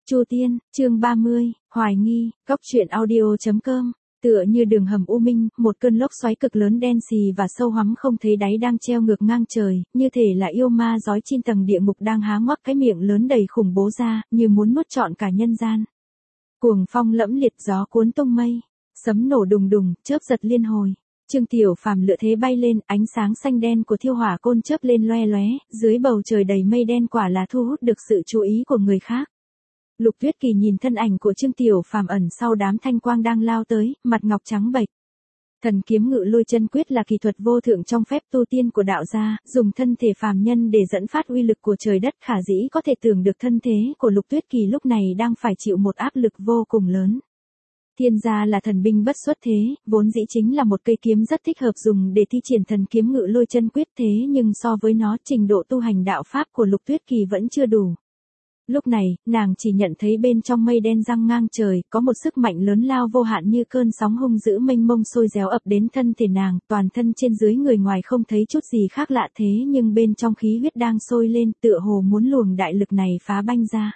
Chu Tiên, chương 30, Hoài nghi, Góc truyện audio.com. Tựa như đường hầm u minh, một cơn lốc xoáy cực lớn đen xì và sâu hoắm không thấy đáy đang treo ngược ngang trời, như thể là yêu ma giói trên tầng địa ngục đang há ngoác cái miệng lớn đầy khủng bố ra, như muốn nuốt trọn cả nhân gian. Cuồng phong lẫm liệt, gió cuốn tung mây, sấm nổ đùng đùng, chớp giật liên hồi. Trương Tiểu Phàm lựa thế bay lên, ánh sáng xanh đen của thiêu hỏa côn chớp lên loe loé, dưới bầu trời đầy mây đen quả là thu hút được sự chú ý của người khác. Lục Tuyết Kỳ nhìn thân ảnh của Trương Tiểu Phàm ẩn sau đám thanh quang đang lao tới, mặt ngọc trắng bệch. Thần kiếm ngự lôi chân quyết là kỳ thuật vô thượng trong phép tu tiên của đạo gia, dùng thân thể phàm nhân để dẫn phát uy lực của trời đất, khả dĩ có thể tưởng được thân thế của Lục Tuyết Kỳ lúc này đang phải chịu một áp lực vô cùng lớn. Thiên gia là thần binh bất xuất thế, vốn dĩ chính là một cây kiếm rất thích hợp dùng để thi triển thần kiếm ngự lôi chân quyết, thế nhưng so với nó, trình độ tu hành đạo pháp của Lục Tuyết Kỳ vẫn chưa đủ. Lúc này, nàng chỉ nhận thấy bên trong mây đen giăng ngang trời, có một sức mạnh lớn lao vô hạn như cơn sóng hung dữ mênh mông sôi réo ập đến thân thể nàng, toàn thân trên dưới người ngoài không thấy chút gì khác lạ, thế nhưng bên trong khí huyết đang sôi lên, tựa hồ muốn luồng đại lực này phá banh ra.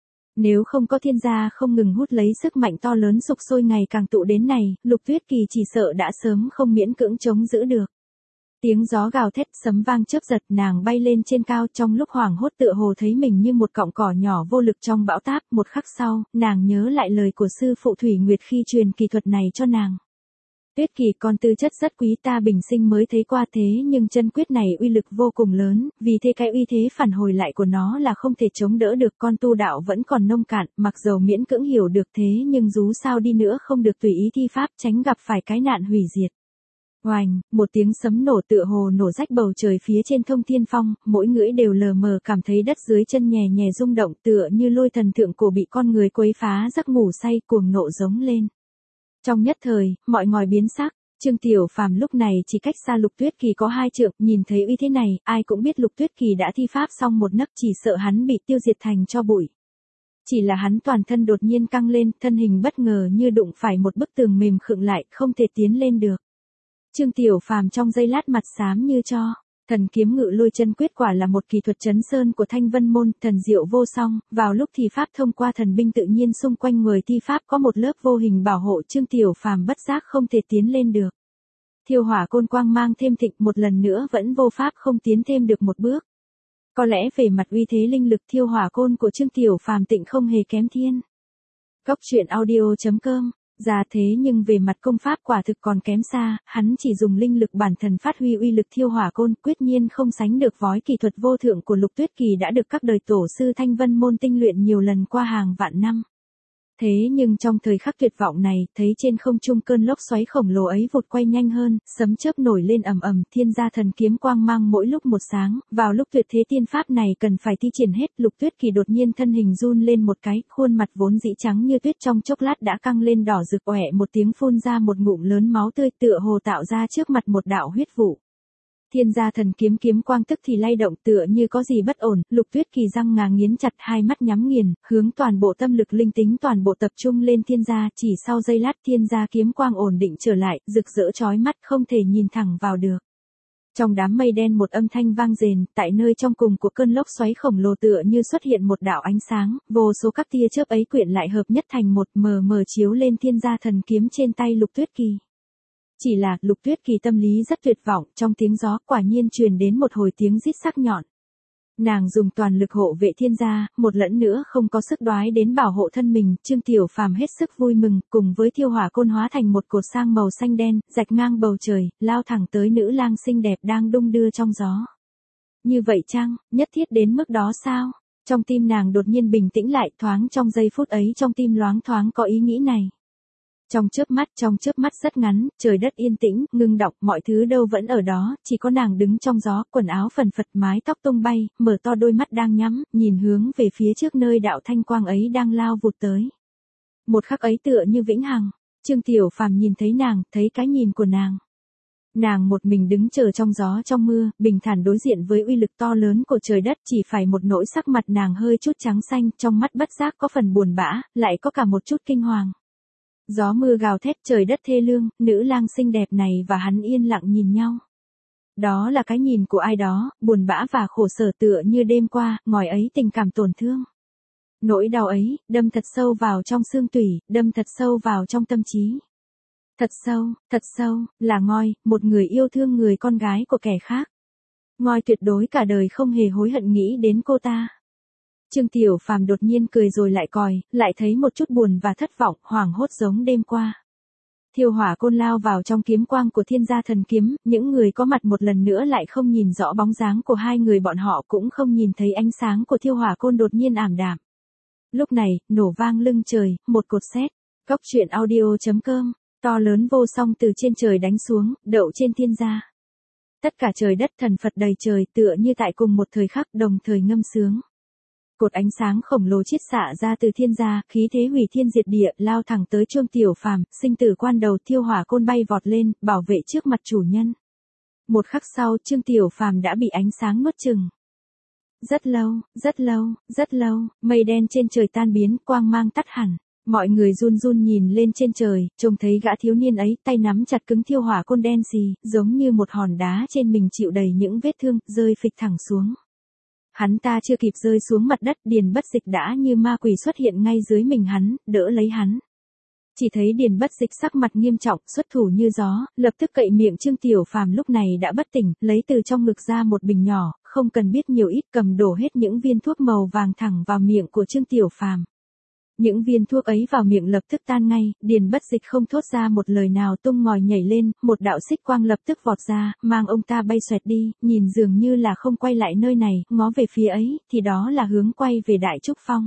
Nếu không có thiên gia không ngừng hút lấy sức mạnh to lớn sục sôi ngày càng tụ đến này, Lục Tuyết Kỳ chỉ sợ đã sớm không miễn cưỡng chống giữ được. Tiếng gió gào thét, sấm vang chớp giật, nàng bay lên trên cao, trong lúc hoảng hốt tựa hồ thấy mình như một cọng cỏ nhỏ vô lực trong bão táp. Một khắc sau, nàng nhớ lại lời của sư phụ Thủy Nguyệt khi truyền kỳ thuật này cho nàng. Tuyết Kỳ, con tư chất rất quý, ta bình sinh mới thấy qua, thế nhưng chân quyết này uy lực vô cùng lớn, vì thế cái uy thế phản hồi lại của nó là không thể chống đỡ được. Con tu đạo vẫn còn nông cạn, mặc dầu miễn cưỡng hiểu được, thế nhưng dù sao đi nữa không được tùy ý thi pháp, tránh gặp phải cái nạn hủy diệt. Oành, một tiếng sấm nổ tựa hồ nổ rách bầu trời phía trên Thông Thiên Phong, mỗi ngưỡi đều lờ mờ cảm thấy đất dưới chân nhè nhè rung động, tựa như lôi thần thượng cổ bị con người quấy phá giấc ngủ say, cuồng nộ giống lên. Trong nhất thời, mọi ngòi biến sắc. Trương Tiểu Phàm lúc này chỉ cách xa Lục Tuyết Kỳ có 2 trượng, nhìn thấy uy thế này, ai cũng biết Lục Tuyết Kỳ đã thi pháp xong một nấc, chỉ sợ hắn bị tiêu diệt thành tro bụi. Chỉ là hắn toàn thân đột nhiên căng lên, thân hình bất ngờ như đụng phải một bức tường mềm khựng lại, không thể tiến lên được. Trương Tiểu Phàm trong giây lát mặt xám như tro. Thần kiếm ngự lôi chân quyết quả là một kỳ thuật trấn sơn của Thanh Vân môn, thần diệu vô song, vào lúc thi pháp thông qua thần binh tự nhiên xung quanh người thi pháp có một lớp vô hình bảo hộ, Trương Tiểu Phàm bất giác không thể tiến lên được. Thiêu hỏa côn quang mang thêm thịnh, một lần nữa vẫn vô pháp không tiến thêm được một bước. Có lẽ về mặt uy thế linh lực, thiêu hỏa côn của Trương Tiểu Phàm tịnh không hề kém thiên. Góc truyện audio.com. Ra thế nhưng về mặt công pháp quả thực còn kém xa, hắn chỉ dùng linh lực bản thân phát huy uy lực thiêu hỏa côn, quyết nhiên không sánh được vói kỳ thuật vô thượng của Lục Tuyết Kỳ đã được các đời tổ sư Thanh Vân môn tinh luyện nhiều lần qua hàng vạn năm. Thế nhưng trong thời khắc tuyệt vọng này, thấy trên không trung cơn lốc xoáy khổng lồ ấy vụt quay nhanh hơn, sấm chớp nổi lên ầm ầm, thiên gia thần kiếm quang mang mỗi lúc một sáng, vào lúc tuyệt thế tiên pháp này cần phải thi triển hết, Lục Tuyết Kỳ đột nhiên thân hình run lên một cái, khuôn mặt vốn dĩ trắng như tuyết trong chốc lát đã căng lên đỏ rực, oẻ một tiếng phun ra một ngụm lớn máu tươi, tựa hồ tạo ra trước mặt một đạo huyết vụ. Thiên gia thần kiếm kiếm quang tức thì lay động, tựa như có gì bất ổn, Lục Tuyết Kỳ răng ngà nghiến chặt, hai mắt nhắm nghiền, hướng toàn bộ tâm lực linh tính toàn bộ tập trung lên thiên gia, chỉ sau giây lát thiên gia kiếm quang ổn định trở lại, rực rỡ chói mắt không thể nhìn thẳng vào được. Trong đám mây đen một âm thanh vang rền, tại nơi trong cùng của cơn lốc xoáy khổng lồ tựa như xuất hiện một đạo ánh sáng, vô số các tia chớp ấy quyện lại hợp nhất thành một, mờ mờ chiếu lên thiên gia thần kiếm trên tay Lục Tuyết Kỳ. Chỉ là, Lục Tuyết Kỳ tâm lý rất tuyệt vọng, trong tiếng gió quả nhiên truyền đến một hồi tiếng rít sắc nhọn. Nàng dùng toàn lực hộ vệ thiên gia, một lẫn nữa không có sức đoái đến bảo hộ thân mình, Trương Tiểu Phàm hết sức vui mừng, cùng với thiêu hỏa côn hóa thành một cột sang màu xanh đen, rạch ngang bầu trời, lao thẳng tới nữ lang xinh đẹp đang đung đưa trong gió. Như vậy chăng, nhất thiết đến mức đó sao? Trong tim nàng đột nhiên bình tĩnh lại, thoáng trong giây phút ấy trong tim loáng thoáng có ý nghĩ này. Trong chớp mắt rất ngắn, trời đất yên tĩnh, ngưng đọng, mọi thứ đâu vẫn ở đó, chỉ có nàng đứng trong gió, quần áo phần phật, mái tóc tung bay, mở to đôi mắt đang nhắm, nhìn hướng về phía trước nơi đạo thanh quang ấy đang lao vụt tới. Một khắc ấy tựa như vĩnh hằng, Trương Tiểu Phàm nhìn thấy nàng, thấy cái nhìn của nàng. Nàng một mình đứng chờ trong gió trong mưa, bình thản đối diện với uy lực to lớn của trời đất, chỉ phải một nỗi sắc mặt nàng hơi chút trắng xanh, trong mắt bất giác có phần buồn bã, lại có cả một chút kinh hoàng. Gió mưa gào thét, trời đất thê lương, nữ lang xinh đẹp này và hắn yên lặng nhìn nhau. Đó là cái nhìn của ai đó, buồn bã và khổ sở tựa như đêm qua, ngòi ấy tình cảm tổn thương. Nỗi đau ấy, đâm thật sâu vào trong xương tủy, đâm thật sâu vào trong tâm trí. Thật sâu, là Ngoi, một người yêu thương người con gái của kẻ khác. Ngoi tuyệt đối cả đời không hề hối hận nghĩ đến cô ta. Trương Tiểu Phàm đột nhiên cười rồi lại còi, lại thấy một chút buồn và thất vọng, hoảng hốt giống đêm qua. Thiêu hỏa côn lao vào trong kiếm quang của thiên gia thần kiếm, những người có mặt một lần nữa lại không nhìn rõ bóng dáng của hai người, bọn họ cũng không nhìn thấy ánh sáng của thiêu hỏa côn đột nhiên ảm đạm. Lúc này, nổ vang lưng trời, một cột sét. Góc truyện audio.com, to lớn vô song từ trên trời đánh xuống, đậu trên thiên gia. Tất cả trời đất thần Phật đầy trời tựa như tại cùng một thời khắc đồng thời ngâm sướng. Cột ánh sáng khổng lồ chiết xạ ra từ thiên gia, khí thế hủy thiên diệt địa, lao thẳng tới Trương Tiểu Phàm, sinh tử quan đầu thiêu hỏa côn bay vọt lên, bảo vệ trước mặt chủ nhân. Một khắc sau, Trương Tiểu Phàm đã bị ánh sáng nuốt chửng. Rất lâu, mây đen trên trời tan biến, quang mang tắt hẳn. Mọi người run run nhìn lên trên trời, trông thấy gã thiếu niên ấy, tay nắm chặt cứng thiêu hỏa côn đen xì, giống như một hòn đá trên mình chịu đầy những vết thương, rơi phịch thẳng xuống. Hắn ta chưa kịp rơi xuống mặt đất, Điền Bất Dịch đã như ma quỷ xuất hiện ngay dưới mình hắn, đỡ lấy hắn. Chỉ thấy Điền Bất Dịch sắc mặt nghiêm trọng, xuất thủ như gió, lập tức cậy miệng Trương Tiểu Phàm lúc này đã bất tỉnh, lấy từ trong ngực ra một bình nhỏ, không cần biết nhiều ít, cầm đổ hết những viên thuốc màu vàng thẳng vào miệng của Trương Tiểu Phàm. Những viên thuốc ấy vào miệng lập tức tan ngay, Điền Bất Dịch không thốt ra một lời nào, tung ngòi nhảy lên, một đạo xích quang lập tức vọt ra, mang ông ta bay xoẹt đi, nhìn dường như là không quay lại nơi này, ngó về phía ấy, thì đó là hướng quay về Đại Trúc Phong.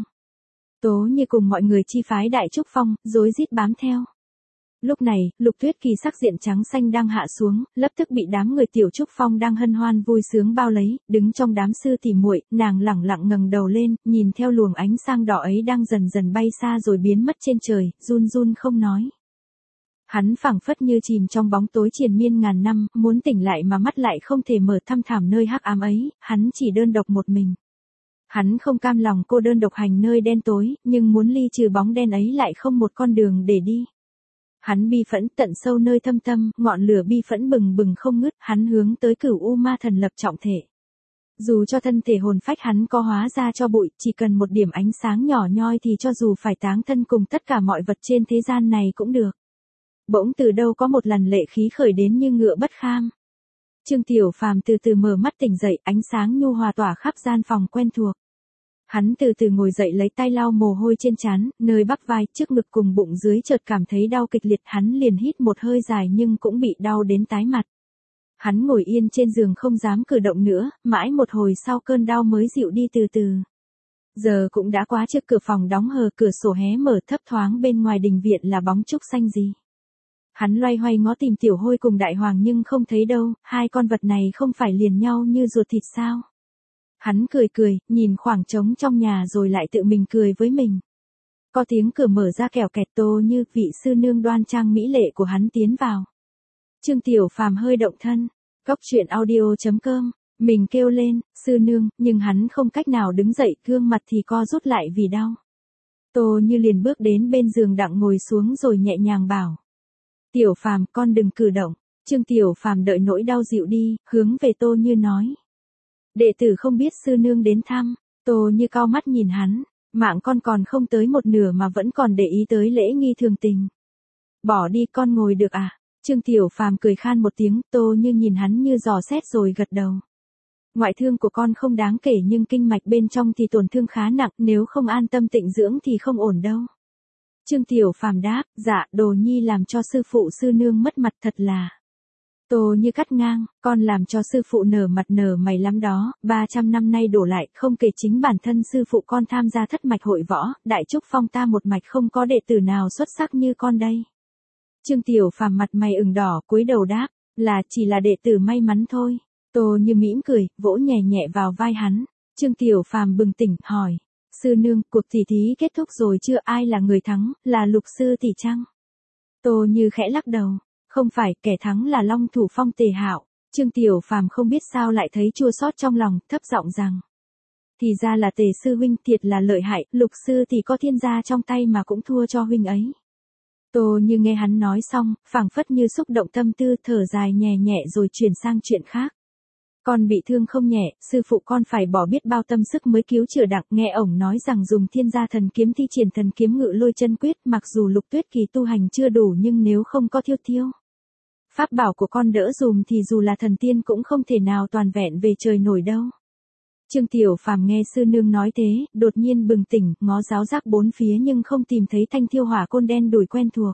Tố Như cùng mọi người chi phái Đại Trúc Phong, rối rít bám theo. Lúc này, Lục Tuyết Kỳ sắc diện trắng xanh đang hạ xuống, lập tức bị đám người Tiểu Trúc Phong đang hân hoan vui sướng bao lấy, đứng trong đám sư tỷ muội, nàng lẳng lặng ngẩng đầu lên, nhìn theo luồng ánh sáng đỏ ấy đang dần dần bay xa rồi biến mất trên trời, run run không nói. Hắn phảng phất như chìm trong bóng tối triền miên ngàn năm, muốn tỉnh lại mà mắt lại không thể mở, thăm thẳm nơi hắc ám ấy, hắn chỉ đơn độc một mình. Hắn không cam lòng cô đơn độc hành nơi đen tối, nhưng muốn ly trừ bóng đen ấy lại không một con đường để đi. Hắn bi phẫn tận sâu nơi thâm tâm, ngọn lửa bi phẫn bừng bừng không ngứt, hắn hướng tới Cửu U Ma Thần lập trọng thể. Dù cho thân thể hồn phách hắn có hóa ra cho bụi, chỉ cần một điểm ánh sáng nhỏ nhoi thì cho dù phải táng thân cùng tất cả mọi vật trên thế gian này cũng được. Bỗng từ đâu có một làn lệ khí khởi đến như ngựa bất kham. Trương Tiểu Phàm từ từ mở mắt tỉnh dậy, ánh sáng nhu hòa tỏa khắp gian phòng quen thuộc. Hắn từ từ ngồi dậy, lấy tay lau mồ hôi trên trán, nơi bắp vai, trước ngực cùng bụng dưới chợt cảm thấy đau kịch liệt, hắn liền hít một hơi dài nhưng cũng bị đau đến tái mặt. Hắn ngồi yên trên giường không dám cử động nữa, mãi một hồi sau cơn đau mới dịu đi từ từ. Giờ cũng đã quá, trước cửa phòng đóng hờ, cửa sổ hé mở, thấp thoáng bên ngoài đình viện là bóng trúc xanh gì. Hắn loay hoay ngó tìm Tiểu Hôi cùng Đại Hoàng nhưng không thấy đâu, hai con vật này không phải liền nhau như ruột thịt sao? Hắn cười, nhìn khoảng trống trong nhà rồi lại tự mình cười với mình. Có tiếng cửa mở ra kèo kẹt, Tô Như, vị sư nương đoan trang mỹ lệ của hắn tiến vào. Trương Tiểu Phàm hơi động thân. Góc truyện audio.com, mình kêu lên, sư nương, nhưng hắn không cách nào đứng dậy, gương mặt thì co rút lại vì đau. Tô Như liền bước đến bên giường đặng ngồi xuống rồi nhẹ nhàng bảo. Tiểu Phàm, con đừng cử động. Trương Tiểu Phàm đợi nỗi đau dịu đi, hướng về Tô Như nói. Đệ tử không biết sư nương đến thăm. Tô Như cau mắt nhìn hắn, mạng con còn không tới một nửa mà vẫn còn để ý tới lễ nghi thường tình. Bỏ đi, con ngồi được à? Trương Tiểu Phàm cười khan một tiếng, Tô Như nhìn hắn như dò xét rồi gật đầu. Ngoại thương của con không đáng kể nhưng kinh mạch bên trong thì tổn thương khá nặng, nếu không an tâm tịnh dưỡng thì không ổn đâu. Trương Tiểu Phàm đáp, dạ, Đồ Nhi làm cho sư phụ sư nương mất mặt thật là. Tô Như cắt ngang, con làm cho sư phụ nở mặt nở mày lắm đó, 300 năm nay đổ lại, không kể chính bản thân sư phụ con tham gia thất mạch hội võ, Đại Trúc Phong ta một mạch không có đệ tử nào xuất sắc như con đây. Trương Tiểu Phàm mặt mày ửng đỏ, cúi đầu đáp, là chỉ là đệ tử may mắn thôi. Tô Như mỉm cười, vỗ nhẹ nhẹ vào vai hắn. Trương Tiểu Phàm bừng tỉnh, hỏi, sư nương, cuộc tỷ thí kết thúc rồi chưa, ai là người thắng, là Lục sư tỷ chăng? Tô Như khẽ lắc đầu. Không phải, kẻ thắng là Long Thủ Phong Tề Hạo. Trương Tiểu Phàm không biết sao lại thấy chua xót trong lòng, thấp giọng rằng. Thì ra là Tề sư huynh, thiệt là lợi hại, Lục sư thì có thiên gia trong tay mà cũng thua cho huynh ấy. Tô Như nghe hắn nói xong, phảng phất như xúc động tâm tư, thở dài nhẹ nhẹ rồi chuyển sang chuyện khác. Con bị thương không nhẹ, sư phụ con phải bỏ biết bao tâm sức mới cứu chữa đặng. Nghe ổng nói rằng dùng thiên gia thần kiếm thi triển thần kiếm ngự lôi chân quyết, mặc dù Lục Tuyết Kỳ tu hành chưa đủ nhưng nếu không có thiêu thiêu pháp bảo của con đỡ dùm thì dù là thần tiên cũng không thể nào toàn vẹn về trời nổi đâu. Trương Tiểu Phàm nghe sư nương nói thế, đột nhiên bừng tỉnh, ngó giáo giác bốn phía nhưng không tìm thấy thanh thiêu hỏa côn đen đủi quen thuộc.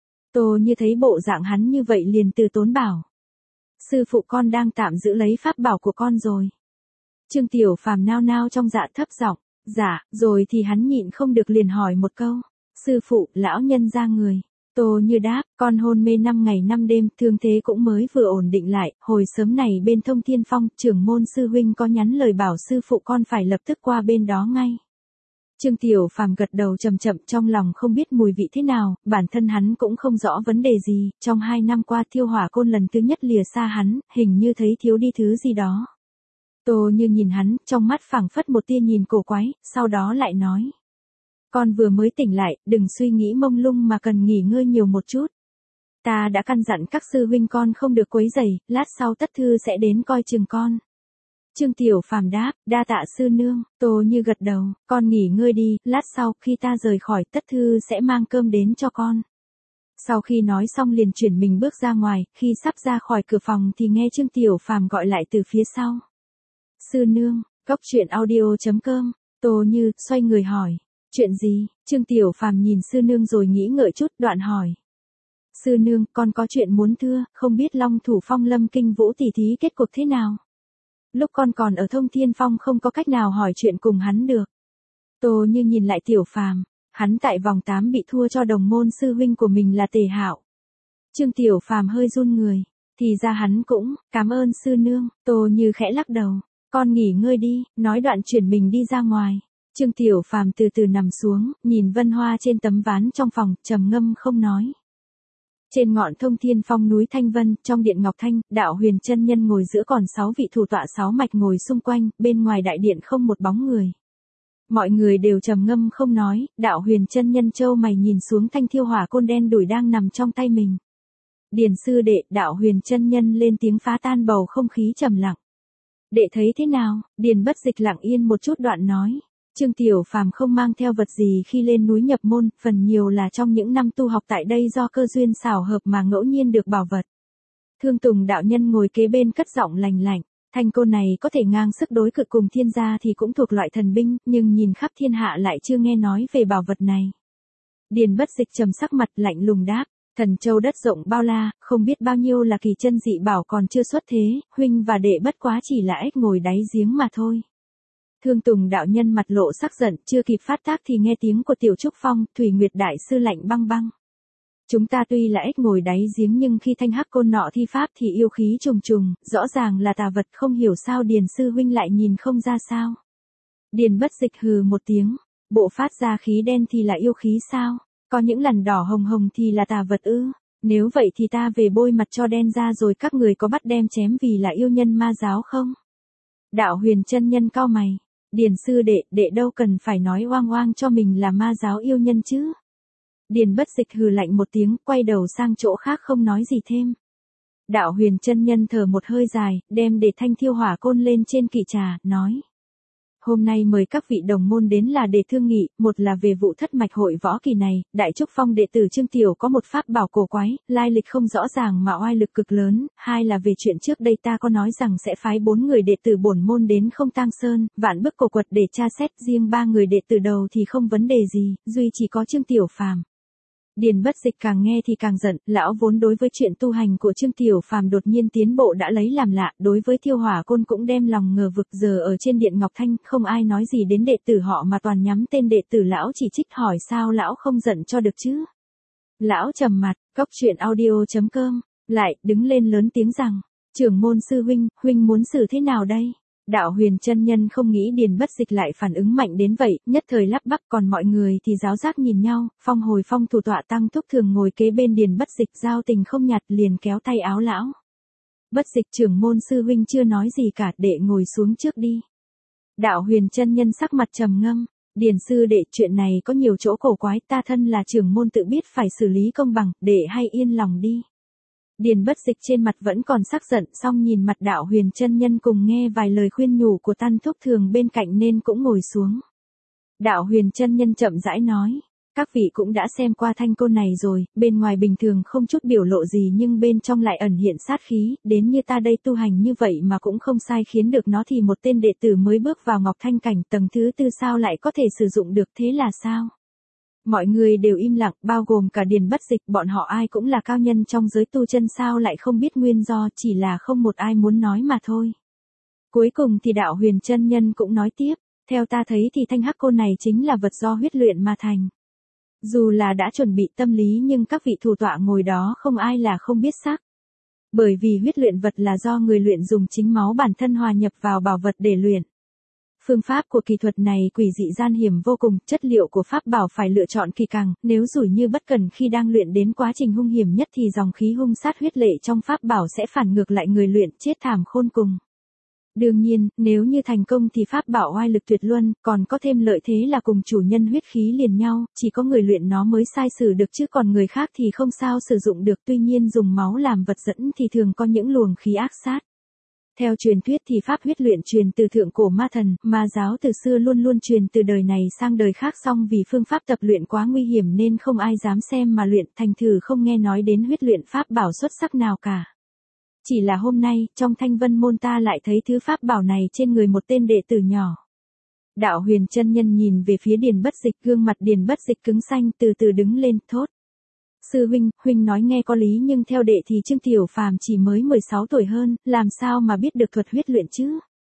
Tô Như thấy bộ dạng hắn như vậy liền từ tốn bảo. Sư phụ con đang tạm giữ lấy pháp bảo của con rồi. Trương Tiểu Phàm nao nao trong dạ thấp giọng, dạ, rồi thì hắn nhịn không được liền hỏi một câu. Sư phụ, lão nhân ra người. Tô Như đáp, con hôn mê 5 ngày 5 đêm, thương thế cũng mới vừa ổn định lại, hồi sớm này bên Thông Thiên Phong, trưởng môn sư huynh có nhắn lời bảo sư phụ con phải lập tức qua bên đó ngay. Trương Tiểu Phàm gật đầu chậm chậm, trong lòng không biết mùi vị thế nào, bản thân hắn cũng không rõ vấn đề gì, trong 2 năm qua thiêu hỏa côn lần thứ nhất lìa xa hắn, hình như thấy thiếu đi thứ gì đó. Tô Như nhìn hắn, trong mắt phảng phất một tia nhìn cổ quái, sau đó lại nói. Con vừa mới tỉnh lại, đừng suy nghĩ mông lung mà cần nghỉ ngơi nhiều một chút. Ta đã căn dặn các sư huynh con không được quấy rầy, lát sau Tất Thư sẽ đến coi chừng con. Trương Tiểu Phàm đáp, đa tạ sư nương. Tô Như gật đầu, con nghỉ ngơi đi, lát sau khi ta rời khỏi Tất Thư sẽ mang cơm đến cho con. Sau khi nói xong liền chuyển mình bước ra ngoài, khi sắp ra khỏi cửa phòng thì nghe Trương Tiểu Phàm gọi lại từ phía sau. Sư nương, cốc truyện audio.com. Tô Như xoay người hỏi. Chuyện gì? Trương Tiểu Phàm nhìn sư nương rồi nghĩ ngợi chút, đoạn hỏi. Sư nương, con có chuyện muốn thưa, không biết Long Thủ Phong Lâm Kinh Vũ tỷ thí kết cục thế nào? Lúc con còn ở Thông Thiên Phong không có cách nào hỏi chuyện cùng hắn được. Tô Như nhìn lại Tiểu Phàm, hắn tại vòng 8 bị thua cho đồng môn sư huynh của mình là Tề Hạo. Trương Tiểu Phàm hơi run người, thì ra hắn cũng, cảm ơn sư nương. Tô Như khẽ lắc đầu, con nghỉ ngơi đi, nói đoạn chuyển mình đi ra ngoài. Trương Tiểu Phàm từ từ nằm xuống, nhìn vân hoa trên tấm ván trong phòng, trầm ngâm không nói. Trên ngọn Thông Thiên Phong núi Thanh Vân, trong điện Ngọc Thanh, Đạo Huyền chân nhân ngồi giữa, còn 6 vị thủ tọa 6 mạch ngồi xung quanh, bên ngoài đại điện không một bóng người. Mọi người đều trầm ngâm không nói, Đạo Huyền chân nhân chau mày nhìn xuống thanh thiêu hỏa côn đen đủi đang nằm trong tay mình. Điền sư đệ, Đạo Huyền chân nhân lên tiếng phá tan bầu không khí trầm lặng. Đệ thấy thế nào? Điền Bất Dịch lặng yên một chút đoạn nói. Trương Tiểu Phàm không mang theo vật gì khi lên núi nhập môn, phần nhiều là trong những năm tu học tại đây do cơ duyên xảo hợp mà ngẫu nhiên được bảo vật. Thương Tùng đạo nhân ngồi kế bên cất giọng lành lạnh, thanh côn này có thể ngang sức đối cự cùng thiên gia thì cũng thuộc loại thần binh, nhưng nhìn khắp thiên hạ lại chưa nghe nói về bảo vật này. Điền Bất Dịch trầm sắc mặt lạnh lùng đáp, Thần Châu đất rộng bao la, không biết bao nhiêu là kỳ chân dị bảo còn chưa xuất thế, huynh và đệ bất quá chỉ là ếch ngồi đáy giếng mà thôi. Thương Tùng đạo nhân mặt lộ sắc giận, chưa kịp phát tác thì nghe tiếng của Tiểu Trúc Phong, Thủy Nguyệt đại sư lạnh băng băng. Chúng ta tuy là ếch ngồi đáy giếng nhưng khi thanh hắc côn nọ thi pháp thì yêu khí trùng trùng, rõ ràng là tà vật, không hiểu sao Điền sư huynh lại nhìn không ra sao. Điền Bất Dịch hừ một tiếng, bộ phát ra khí đen thì là yêu khí sao, có những lằn đỏ hồng hồng thì là tà vật ư? Nếu vậy thì ta về bôi mặt cho đen ra rồi các người có bắt đem chém vì là yêu nhân ma giáo không? Đạo Huyền chân nhân cau mày. Điền sư đệ, đệ đâu cần phải nói oang oang cho mình là ma giáo yêu nhân chứ. Điền Bất Dịch hừ lạnh một tiếng, quay đầu sang chỗ khác không nói gì thêm. Đạo Huyền chân nhân thở một hơi dài, đem để thanh thiêu hỏa côn lên trên kỵ trà, nói. Hôm nay mời các vị đồng môn đến là để thương nghị, một là về vụ thất mạch hội võ kỳ này, Đại Trúc Phong đệ tử Trương Tiểu có một pháp bảo cổ quái, lai lịch không rõ ràng mà oai lực cực lớn, hai là về chuyện trước đây ta có nói rằng sẽ phái 4 người đệ tử bổn môn đến Không Tang Sơn, Vạn Bức Cổ Quật để tra xét, riêng 3 người đệ tử đầu thì không vấn đề gì, duy chỉ có Trương Tiểu Phàm. Điền Bất Dịch càng nghe thì càng giận, lão vốn đối với chuyện tu hành của Trương Tiểu Phàm đột nhiên tiến bộ đã lấy làm lạ, đối với thiêu hỏa côn cũng đem lòng ngờ vực, giờ ở trên điện Ngọc Thanh, không ai nói gì đến đệ tử họ mà toàn nhắm tên đệ tử lão, chỉ trích hỏi sao lão không giận cho được chứ. Lão trầm mặt, cốc truyện audio.com, lại, đứng lên lớn tiếng rằng, trưởng môn sư huynh, huynh muốn xử thế nào đây? Đạo Huyền chân nhân không nghĩ Điền Bất Dịch lại phản ứng mạnh đến vậy, nhất thời lắp bắp, còn mọi người thì giáo giác nhìn nhau, Phong Hồi Phong thủ tọa Tăng Thúc thường ngồi kế bên Điền Bất Dịch, giao tình không nhạt liền kéo tay áo lão. Bất Dịch trưởng môn sư huynh chưa nói gì cả, đệ ngồi xuống trước đi. Đạo Huyền chân nhân sắc mặt trầm ngâm, Điền sư đệ, chuyện này có nhiều chỗ cổ quái, ta thân là trưởng môn tự biết phải xử lý công bằng, đệ hay yên lòng đi. Điền Bất Dịch trên mặt vẫn còn sắc giận, song nhìn mặt Đạo Huyền chân nhân cùng nghe vài lời khuyên nhủ của Tam Thúc Thường bên cạnh nên cũng ngồi xuống. Đạo Huyền chân nhân chậm rãi nói, các vị cũng đã xem qua thanh côn này rồi, bên ngoài bình thường không chút biểu lộ gì nhưng bên trong lại ẩn hiện sát khí, đến như ta đây tu hành như vậy mà cũng không sai khiến được nó thì một tên đệ tử mới bước vào Ngọc Thanh cảnh tầng thứ 4 sao lại có thể sử dụng được, thế là sao? Mọi người đều im lặng, bao gồm cả Điền Bất Dịch, bọn họ ai cũng là cao nhân trong giới tu chân sao lại không biết nguyên do, chỉ là không một ai muốn nói mà thôi. Cuối cùng thì Đạo Huyền chân nhân cũng nói tiếp, theo ta thấy thì thanh hắc côn này chính là vật do huyết luyện mà thành. Dù là đã chuẩn bị tâm lý nhưng các vị thủ tọa ngồi đó không ai là không biết sắc. Bởi vì huyết luyện vật là do người luyện dùng chính máu bản thân hòa nhập vào bảo vật để luyện. Phương pháp của kỹ thuật này quỷ dị gian hiểm vô cùng, chất liệu của pháp bảo phải lựa chọn kỹ càng, nếu rủi như bất cẩn khi đang luyện đến quá trình hung hiểm nhất thì dòng khí hung sát huyết lệ trong pháp bảo sẽ phản ngược lại người luyện, chết thảm khôn cùng. Đương nhiên, nếu như thành công thì pháp bảo oai lực tuyệt luân, còn có thêm lợi thế là cùng chủ nhân huyết khí liền nhau, chỉ có người luyện nó mới sai sử được chứ còn người khác thì không sao sử dụng được, tuy nhiên dùng máu làm vật dẫn thì thường có những luồng khí ác sát. Theo truyền thuyết thì pháp huyết luyện truyền từ thượng cổ ma thần, ma giáo từ xưa luôn luôn truyền từ đời này sang đời khác, song vì phương pháp tập luyện quá nguy hiểm nên không ai dám xem mà luyện, thành thử không nghe nói đến huyết luyện pháp bảo xuất sắc nào cả. Chỉ là hôm nay, trong Thanh Vân môn ta lại thấy thứ pháp bảo này trên người một tên đệ tử nhỏ. Đạo Huyền chân nhân nhìn về phía Điền Bất Dịch, gương mặt Điền Bất Dịch cứng xanh, từ từ đứng lên, thốt. Sư huynh nói nghe có lý nhưng theo đệ thì Trương Tiểu Phàm chỉ mới 16 tuổi hơn, làm sao mà biết được thuật huyết luyện chứ?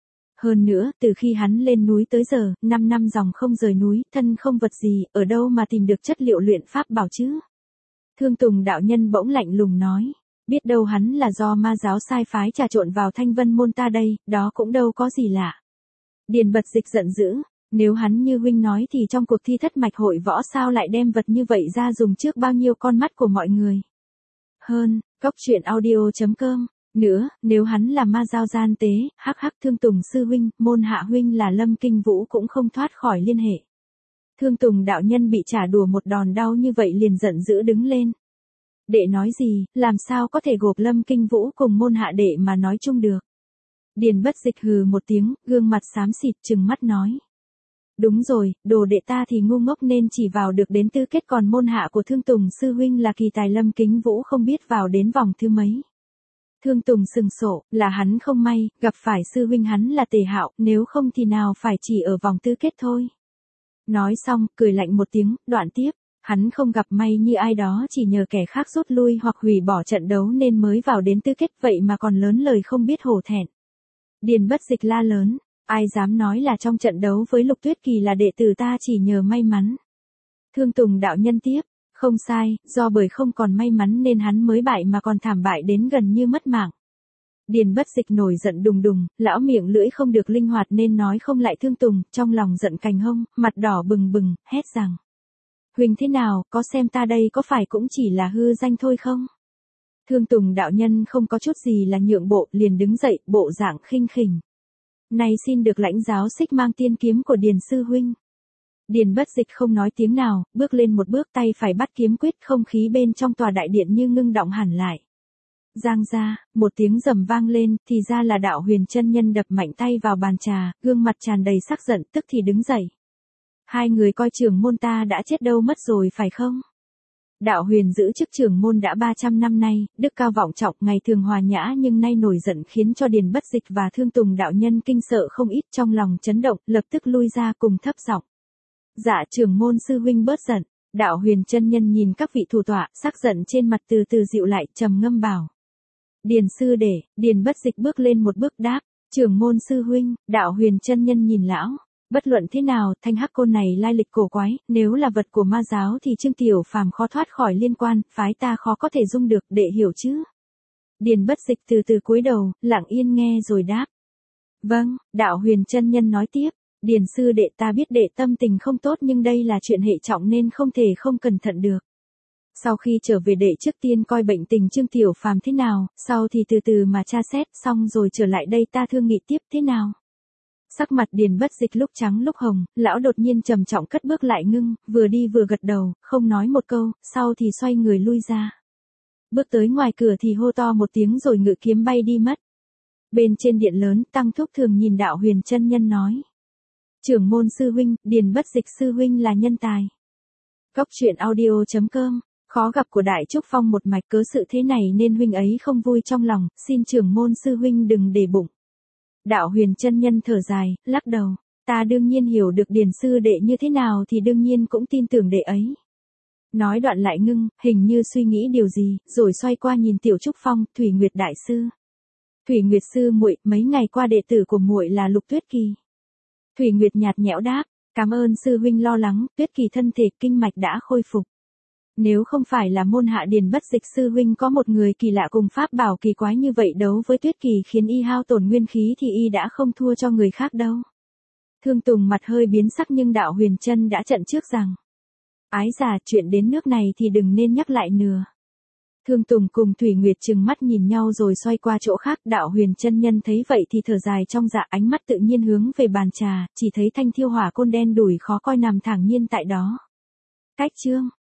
Hơn nữa, từ khi hắn lên núi tới giờ, 5 năm dòng không rời núi, thân không vật gì, ở đâu mà tìm được chất liệu luyện pháp bảo chứ? Thương Tùng đạo nhân bỗng lạnh lùng nói. Biết đâu hắn là do ma giáo sai phái trà trộn vào Thanh Vân môn ta đây, đó cũng đâu có gì lạ. Điền Bất Dịch giận dữ, nếu hắn như huynh nói thì trong cuộc thi thất mạch hội võ sao lại đem vật như vậy ra dùng trước bao nhiêu con mắt của mọi người. Cốc truyện audio.com. Nữa, nếu hắn là ma giáo gian tế, hắc Thương Tùng sư huynh, môn hạ huynh là Lâm Kinh Vũ cũng không thoát khỏi liên hệ. Thương Tùng đạo nhân bị trả đùa một đòn đau như vậy liền giận dữ đứng lên. Đệ nói gì, làm sao có thể gộp Lâm Kinh Vũ cùng môn hạ đệ mà nói chung được. Điền Bất Dịch hừ một tiếng, gương mặt xám xịt trừng mắt nói. Đúng rồi, đồ đệ ta thì ngu ngốc nên chỉ vào được đến tư kết, còn môn hạ của Thương Tùng sư huynh là kỳ tài Lâm Kính Vũ không biết vào đến vòng thứ mấy. Thương Tùng sừng sộ, là hắn không may, gặp phải sư huynh hắn là Tề Hạo, nếu không thì nào phải chỉ ở vòng tư kết thôi. Nói xong, cười lạnh một tiếng, đoạn tiếp. Hắn không gặp may như ai đó chỉ nhờ kẻ khác rút lui hoặc hủy bỏ trận đấu nên mới vào đến tứ kết, vậy mà còn lớn lời không biết hổ thẹn. Điền Bất Dịch la lớn, ai dám nói là trong trận đấu với Lục Tuyết Kỳ là đệ tử ta chỉ nhờ may mắn. Thương Tùng đạo nhân tiếp, không sai, do bởi không còn may mắn nên hắn mới bại mà còn thảm bại đến gần như mất mạng. Điền Bất Dịch nổi giận đùng đùng, lão miệng lưỡi không được linh hoạt nên nói không lại Thương Tùng, trong lòng giận cành hông, mặt đỏ bừng bừng, hét rằng. Huynh thế nào, có xem ta đây có phải cũng chỉ là hư danh thôi không? Thương Tùng đạo nhân không có chút gì là nhượng bộ, liền đứng dậy, bộ dạng khinh khỉnh. Này xin được lãnh giáo xích mang tiên kiếm của Điền sư huynh. Điền Bất Dịch không nói tiếng nào, bước lên một bước, tay phải bắt kiếm quyết, không khí bên trong tòa đại điện như ngưng động hẳn lại. Giang ra, một tiếng rầm vang lên, thì ra là Đạo Huyền chân nhân đập mạnh tay vào bàn trà, gương mặt tràn đầy sắc giận, tức thì đứng dậy. Hai người coi trưởng môn ta đã chết đâu mất rồi phải không? Đạo Huyền giữ chức trưởng môn đã 300 năm nay, đức cao vọng trọng, ngày thường hòa nhã nhưng nay nổi giận khiến cho Điền Bất Dịch và Thương Tùng đạo nhân kinh sợ không ít, trong lòng chấn động, lập tức lui ra cùng thấp giọng. Dạ trưởng môn sư huynh bớt giận. Đạo Huyền chân nhân nhìn các vị thủ tọa, sắc giận trên mặt từ từ dịu lại, trầm ngâm bảo. Điền sư đệ. Điền Bất Dịch bước lên một bước đáp, trưởng môn sư huynh. Đạo Huyền chân nhân nhìn lão. Bất luận thế nào, thanh hắc côn này lai lịch cổ quái, nếu là vật của ma giáo thì Trương Tiểu Phàm khó thoát khỏi liên quan, phái ta khó có thể dung được, đệ hiểu chứ? Điền Bất Dịch từ từ cúi đầu, lặng yên nghe rồi đáp. Vâng, Đạo Huyền chân nhân nói tiếp, Điền sư đệ ta biết đệ tâm tình không tốt nhưng đây là chuyện hệ trọng nên không thể không cẩn thận được. Sau khi trở về đệ trước tiên coi bệnh tình Trương Tiểu Phàm thế nào, sau thì từ từ mà tra xét, xong rồi trở lại đây ta thương nghị tiếp thế nào. Sắc mặt Điền Bất Dịch lúc trắng lúc hồng, lão đột nhiên trầm trọng cất bước lại ngưng, vừa đi vừa gật đầu, không nói một câu, sau thì xoay người lui ra. Bước tới ngoài cửa thì hô to một tiếng rồi ngự kiếm bay đi mất. Bên trên điện lớn, Tăng Thúc Thường nhìn Đạo Huyền chân nhân nói. Trưởng môn sư huynh, Điền Bất Dịch sư huynh là nhân tài. Góc truyện audio.com, khó gặp của Đại Trúc Phong một mạch, cớ sự thế này nên huynh ấy không vui trong lòng, xin trưởng môn sư huynh đừng để bụng. Đạo Huyền chân nhân thở dài, lắc đầu, ta đương nhiên hiểu được Điền sư đệ như thế nào thì đương nhiên cũng tin tưởng đệ ấy. Nói đoạn lại ngưng, hình như suy nghĩ điều gì, rồi xoay qua nhìn Tiểu Trúc Phong, Thủy Nguyệt đại sư. Thủy Nguyệt sư muội, mấy ngày qua đệ tử của muội là Lục Tuyết Kỳ. Thủy Nguyệt nhạt nhẽo đáp, cảm ơn sư huynh lo lắng, Tuyết Kỳ thân thể kinh mạch đã khôi phục. Nếu không phải là môn hạ Điền Bất Dịch sư huynh có một người kỳ lạ cùng pháp bảo kỳ quái như vậy đấu với Tuyết Kỳ khiến y hao tổn nguyên khí thì y đã không thua cho người khác đâu. Thương Tùng mặt hơi biến sắc nhưng Đạo Huyền chân đã chặn trước rằng, ái già, chuyện đến nước này thì đừng nên nhắc lại nữa. Thương Tùng cùng Thủy Nguyệt trừng mắt nhìn nhau rồi xoay qua chỗ khác. Đạo Huyền chân nhân thấy vậy thì thở dài trong dạ, ánh mắt tự nhiên hướng về bàn trà, chỉ thấy thanh thiêu hỏa côn đen đủi khó coi nằm thẳng nhiên tại đó. Cách chương